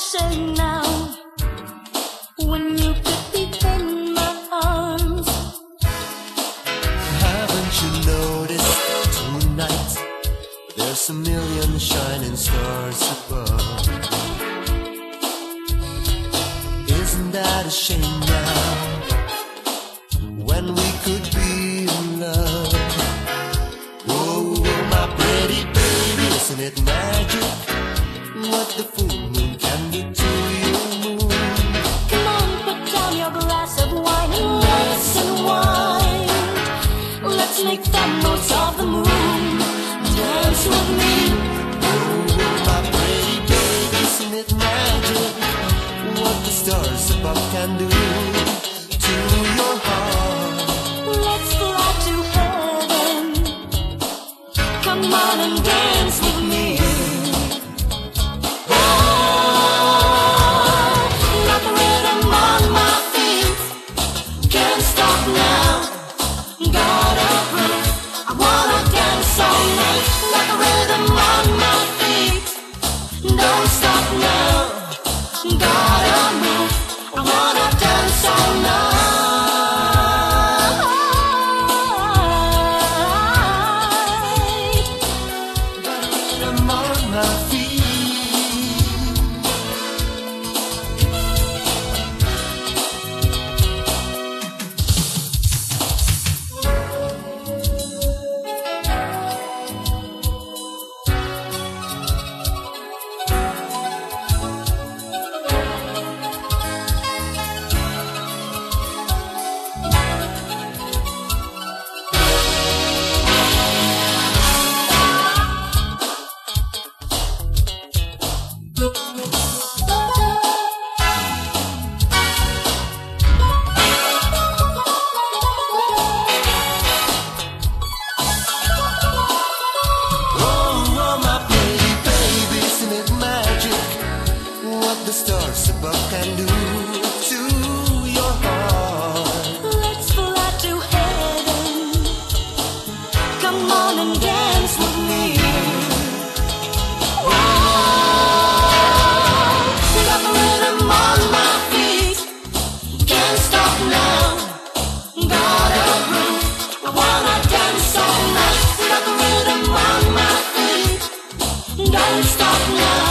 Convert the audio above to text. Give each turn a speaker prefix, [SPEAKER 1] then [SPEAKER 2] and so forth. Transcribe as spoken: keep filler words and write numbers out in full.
[SPEAKER 1] say now when you could be in my arms?
[SPEAKER 2] Haven't you noticed tonight there's a million shining stars above? Isn't that a shame now when we could be in love? Oh, my pretty baby, isn't it magic what the full moon can do to your moon?
[SPEAKER 1] Come on, put down your glass of wine and let's unwind. Let's make the most of the moon. Dance with me.
[SPEAKER 2] Oh, my pretty baby, isn't it magic what the stars above can do to your heart?
[SPEAKER 1] Let's fly to heaven. Come on and dance with me. Don't stop now, gotta move. I wanna dance all night.
[SPEAKER 2] Got a rhythm on my feet. The stars above can do to your heart.
[SPEAKER 1] Let's fly to heaven. Come on and dance with me. Whoa, got the rhythm on my feet. Can't stop now, gotta groove. I wanna dance all night. Got the rhythm on my feet. Don't stop now.